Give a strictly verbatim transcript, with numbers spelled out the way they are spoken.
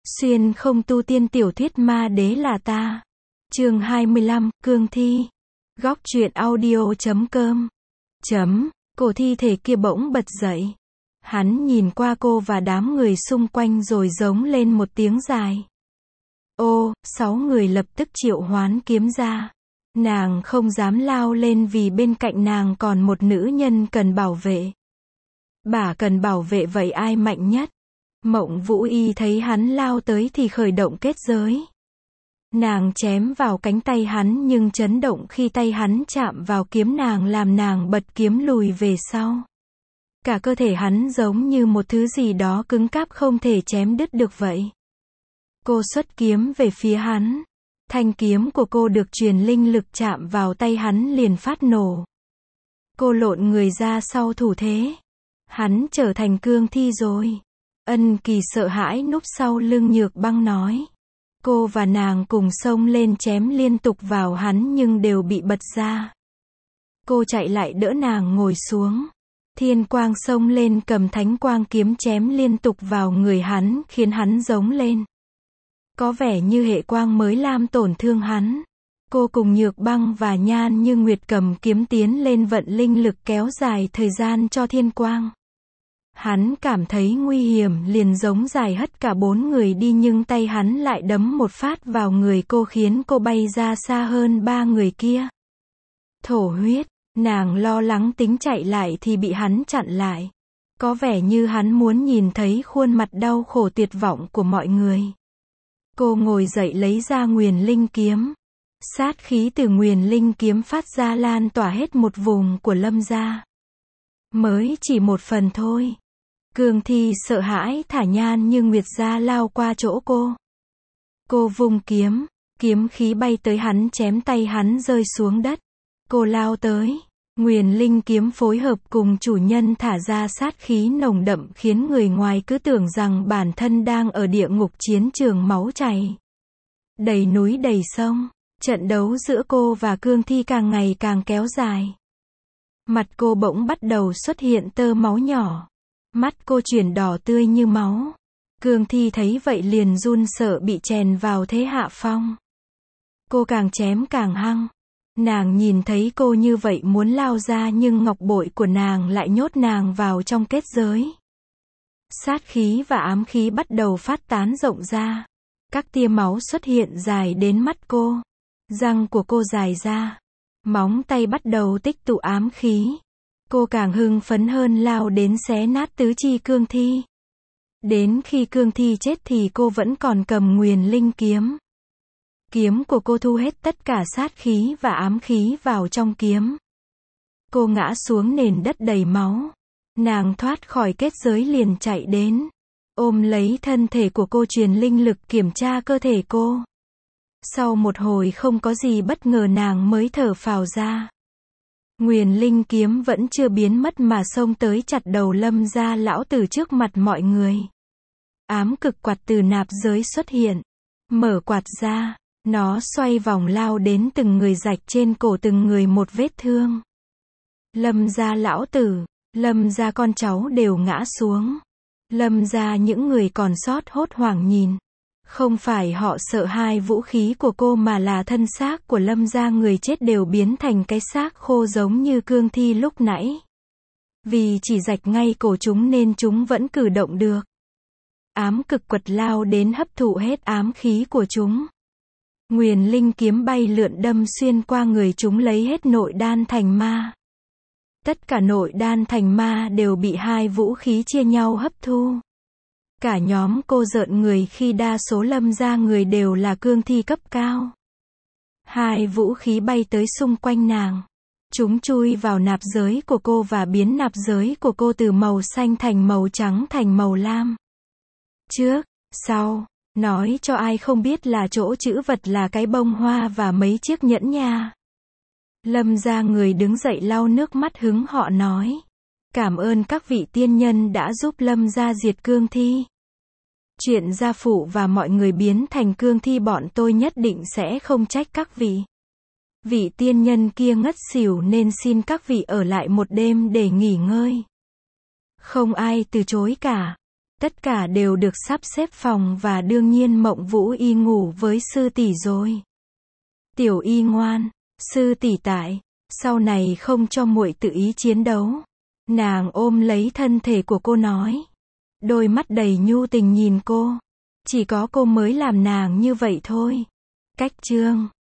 Xuyên không tu tiên tiểu thuyết ma đế là ta. Chương hai mươi lăm, cương thi. Góc truyện audio chấm com. Chấm, cổ thi thể kia bỗng bật dậy. Hắn nhìn qua cô và đám người xung quanh rồi giống lên một tiếng dài. Ô, sáu người lập tức triệu hoán kiếm ra. Nàng không dám lao lên vì bên cạnh nàng còn một nữ nhân cần bảo vệ. Bà cần bảo vệ vậy ai mạnh nhất? Mộng Vũ Y thấy hắn lao tới thì khởi động kết giới. Nàng chém vào cánh tay hắn nhưng chấn động khi tay hắn chạm vào kiếm nàng làm nàng bật kiếm lùi về sau. Cả cơ thể hắn giống như một thứ gì đó cứng cáp không thể chém đứt được vậy. Cô xuất kiếm về phía hắn. Thanh kiếm của cô được truyền linh lực chạm vào tay hắn liền phát nổ. Cô lộn người ra sau thủ thế. Hắn trở thành cương thi rồi. Ân Kỳ sợ hãi núp sau lưng Nhược Băng nói. Cô và nàng cùng xông lên chém liên tục vào hắn nhưng đều bị bật ra. Cô chạy lại đỡ nàng ngồi xuống. Thiên quang xông lên cầm thánh quang kiếm chém liên tục vào người hắn khiến hắn giống lên. Có vẻ như hệ quang mới làm tổn thương hắn. Cô cùng Nhược Băng và Nhan Như Nguyệt cầm kiếm tiến lên vận linh lực kéo dài thời gian cho thiên quang. Hắn cảm thấy nguy hiểm liền giống dài hất cả bốn người đi nhưng tay hắn lại đấm một phát vào người cô khiến cô bay ra xa hơn ba người kia. Thổ huyết, nàng lo lắng tính chạy lại thì bị hắn chặn lại. Có vẻ như hắn muốn nhìn thấy khuôn mặt đau khổ tuyệt vọng của mọi người. Cô ngồi dậy lấy ra Nguyền Linh kiếm. Sát khí từ Nguyền Linh kiếm phát ra lan tỏa hết một vùng của Lâm gia. Mới chỉ một phần thôi. Cương thi sợ hãi thả Nhan Như Nguyệt ra lao qua chỗ cô. Cô vung kiếm, kiếm khí bay tới hắn chém tay hắn rơi xuống đất. Cô lao tới, Nguyền Linh kiếm phối hợp cùng chủ nhân thả ra sát khí nồng đậm khiến người ngoài cứ tưởng rằng bản thân đang ở địa ngục chiến trường máu chảy. Đầy núi đầy sông, trận đấu giữa cô và cương thi càng ngày càng kéo dài. Mặt cô bỗng bắt đầu xuất hiện tơ máu nhỏ. Mắt cô chuyển đỏ tươi như máu. Cương thi thấy vậy liền run sợ bị chèn vào thế hạ phong. Cô càng chém càng hăng. Nàng nhìn thấy cô như vậy muốn lao ra nhưng ngọc bội của nàng lại nhốt nàng vào trong kết giới. Sát khí và ám khí bắt đầu phát tán rộng ra. Các tia máu xuất hiện dài đến mắt cô. Răng của cô dài ra. Móng tay bắt đầu tích tụ ám khí. Cô càng hưng phấn hơn lao đến xé nát tứ chi cương thi. Đến khi cương thi chết thì cô vẫn còn cầm Nguyền Linh kiếm. Kiếm của cô thu hết tất cả sát khí và ám khí vào trong kiếm. Cô ngã xuống nền đất đầy máu. Nàng thoát khỏi kết giới liền chạy đến. Ôm lấy thân thể của cô truyền linh lực kiểm tra cơ thể cô. Sau một hồi không có gì bất ngờ nàng mới thở phào ra. Nguyền Linh kiếm vẫn chưa biến mất mà xông tới chặt đầu Lâm gia lão tử trước mặt mọi người. Ám cực quạt từ nạp giới xuất hiện. Mở quạt ra, nó xoay vòng lao đến từng người rạch trên cổ từng người một vết thương. Lâm gia lão tử, Lâm gia con cháu đều ngã xuống. Lâm gia những người còn sót hốt hoảng nhìn. Không phải họ sợ hai vũ khí của cô mà là thân xác của Lâm gia người chết đều biến thành cái xác khô giống như cương thi lúc nãy. Vì chỉ rạch ngay cổ chúng nên chúng vẫn cử động được. Ám cực quật lao đến hấp thụ hết ám khí của chúng. Nguyền Linh kiếm bay lượn đâm xuyên qua người chúng lấy hết nội đan thành ma. Tất cả nội đan thành ma đều bị hai vũ khí chia nhau hấp thu. Cả nhóm cô rợn người khi đa số Lâm gia người đều là cương thi cấp cao. Hai vũ khí bay tới xung quanh nàng. Chúng chui vào nạp giới của cô và biến nạp giới của cô từ màu xanh thành màu trắng thành màu lam. Trước, sau, nói cho ai không biết là chỗ trữ vật là cái bông hoa và mấy chiếc nhẫn nha. Lâm gia người đứng dậy lau nước mắt hứng họ nói. Cảm ơn các vị tiên nhân đã giúp Lâm gia diệt cương thi. Chuyện gia phụ và mọi người biến thành cương thi bọn tôi nhất định sẽ không trách các vị. Vị tiên nhân kia ngất xỉu nên xin các vị ở lại một đêm để nghỉ ngơi. Không ai từ chối cả. Tất cả đều được sắp xếp phòng và đương nhiên Mộng Vũ Y ngủ với sư tỷ rồi. Tiểu Y ngoan, sư tỷ tại, sau này không cho muội tự ý chiến đấu. Nàng ôm lấy thân thể của cô nói. Đôi mắt đầy nhu tình nhìn cô. Chỉ có cô mới làm nàng như vậy thôi. Cách chương